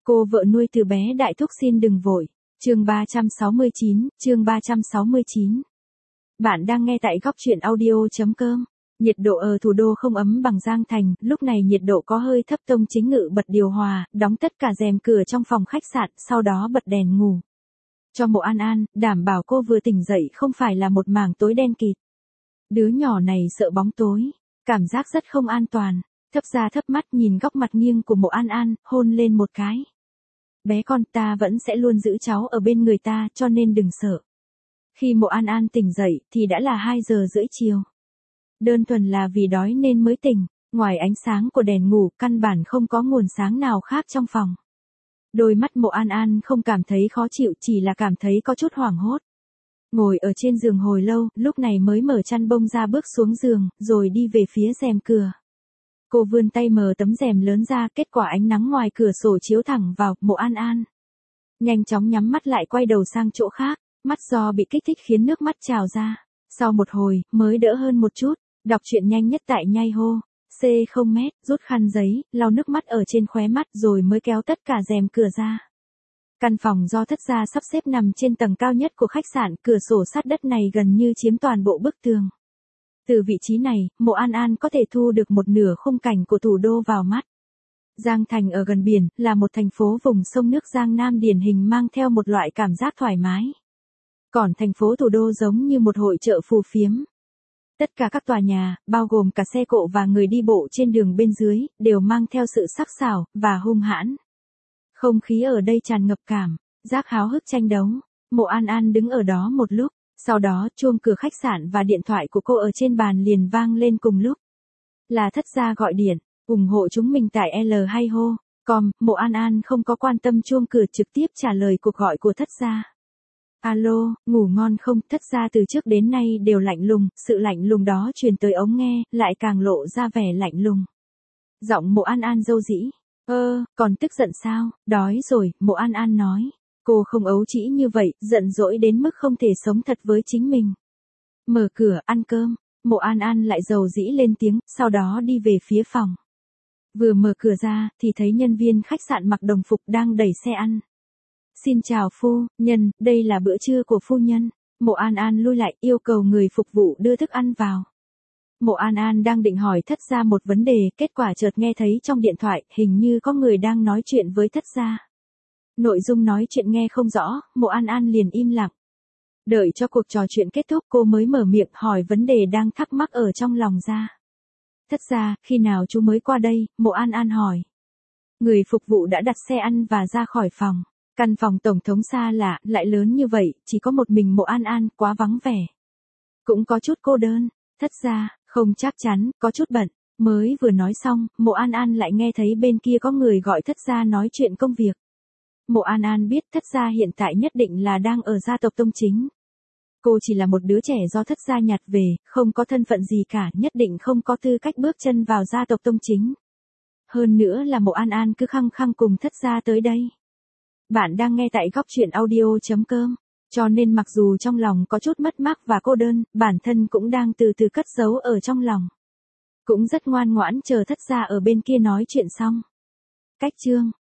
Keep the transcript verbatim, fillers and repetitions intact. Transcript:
Cô vợ nuôi từ bé đại thúc xin đừng vội. Chương ba trăm sáu mươi chín, chương ba trăm sáu mươi chín. Bạn đang nghe tại góc truyện audio chấm com. Nhiệt độ ở thủ đô không ấm bằng Giang Thành, lúc này nhiệt độ có hơi thấp. Tông Chính Ngự bật điều hòa, đóng tất cả rèm cửa trong phòng khách sạn, sau đó bật đèn ngủ. Cho Mộ An An, đảm bảo cô vừa tỉnh dậy không phải là một mảng tối đen kịt. Đứa nhỏ này sợ bóng tối, cảm giác rất không an toàn. Thấp ra thấp mắt nhìn góc mặt nghiêng của Mộ An An, hôn lên một cái. Bé con, ta vẫn sẽ luôn giữ cháu ở bên người ta, cho nên đừng sợ. Khi Mộ An An tỉnh dậy thì đã là hai giờ rưỡi chiều. Đơn thuần là vì đói nên mới tỉnh, ngoài ánh sáng của đèn ngủ căn bản không có nguồn sáng nào khác trong phòng. Đôi mắt Mộ An An không cảm thấy khó chịu, chỉ là cảm thấy có chút hoảng hốt. Ngồi ở trên giường hồi lâu, lúc này mới mở chăn bông ra bước xuống giường, rồi đi về phía rèm cửa. Cô vươn tay mở tấm rèm lớn ra, kết quả ánh nắng ngoài cửa sổ chiếu thẳng vào. Mộ An An nhanh chóng nhắm mắt lại, quay đầu sang chỗ khác, mắt do bị kích thích khiến nước mắt trào ra. Sau một hồi, mới đỡ hơn một chút, đọc truyện nhanh nhất tại nhai hô. C không mét, rút khăn giấy, lau nước mắt ở trên khóe mắt rồi mới kéo tất cả rèm cửa ra. Căn phòng do Thất gia sắp xếp nằm trên tầng cao nhất của khách sạn, cửa sổ sát đất này gần như chiếm toàn bộ bức tường. Từ vị trí này, Mộ An An có thể thu được một nửa khung cảnh của thủ đô vào mắt. Giang Thành ở gần biển, là một thành phố vùng sông nước Giang Nam điển hình, mang theo một loại cảm giác thoải mái. Còn thành phố thủ đô giống như một hội chợ phù phiếm. Tất cả các tòa nhà, bao gồm cả xe cộ và người đi bộ trên đường bên dưới, đều mang theo sự sắc sảo và hung hãn. Không khí ở đây tràn ngập cảm giác háo hức tranh đấu. Mộ An An đứng ở đó một lúc, sau đó chuông cửa khách sạn và điện thoại của cô ở trên bàn liền vang lên cùng lúc. Là Thất gia gọi điện, ủng hộ chúng mình tại L hay hô. Com, Mộ An An không có quan tâm chuông cửa, trực tiếp trả lời cuộc gọi của Thất gia. Alo, ngủ ngon không? Thất gia từ trước đến nay đều lạnh lùng, sự lạnh lùng đó truyền tới ống nghe, lại càng lộ ra vẻ lạnh lùng. Giọng Mộ An An râu rĩ. Ơ, còn tức giận sao? Đói rồi, Mộ An An nói. Cô không ấu trĩ như vậy, giận dỗi đến mức không thể sống thật với chính mình. Mở cửa, ăn cơm. Mộ An An lại dầu dĩ lên tiếng, sau đó đi về phía phòng. Vừa mở cửa ra, thì thấy nhân viên khách sạn mặc đồng phục đang đẩy xe ăn. Xin chào phu nhân, đây là bữa trưa của phu nhân. Mộ An An lui lại, yêu cầu người phục vụ đưa thức ăn vào. Mộ An An đang định hỏi Thất gia một vấn đề, kết quả chợt nghe thấy trong điện thoại, hình như có người đang nói chuyện với Thất gia. Nội dung nói chuyện nghe không rõ, Mộ An An liền im lặng. Đợi cho cuộc trò chuyện kết thúc cô mới mở miệng hỏi vấn đề đang thắc mắc ở trong lòng ra. Thất gia, khi nào chú mới qua đây? Mộ An An hỏi. Người phục vụ đã đặt xe ăn và ra khỏi phòng. Căn phòng tổng thống xa lạ, lại lớn như vậy, chỉ có một mình Mộ An An, quá vắng vẻ. Cũng có chút cô đơn. Thất gia, không chắc chắn, có chút bận. Mới vừa nói xong, Mộ An An lại nghe thấy bên kia có người gọi Thất gia nói chuyện công việc. Mộ An An biết Thất gia hiện tại nhất định là đang ở gia tộc Tông Chính. Cô chỉ là một đứa trẻ do Thất gia nhặt về, không có thân phận gì cả, nhất định không có tư cách bước chân vào gia tộc Tông Chính. Hơn nữa là Mộ An An cứ khăng khăng cùng Thất gia tới đây. Bạn đang nghe tại góc truyện audio chấm com, cho nên mặc dù trong lòng có chút mất mát và cô đơn, bản thân cũng đang từ từ cất giấu ở trong lòng. Cũng rất ngoan ngoãn chờ Thất gia ở bên kia nói chuyện xong. Cách chương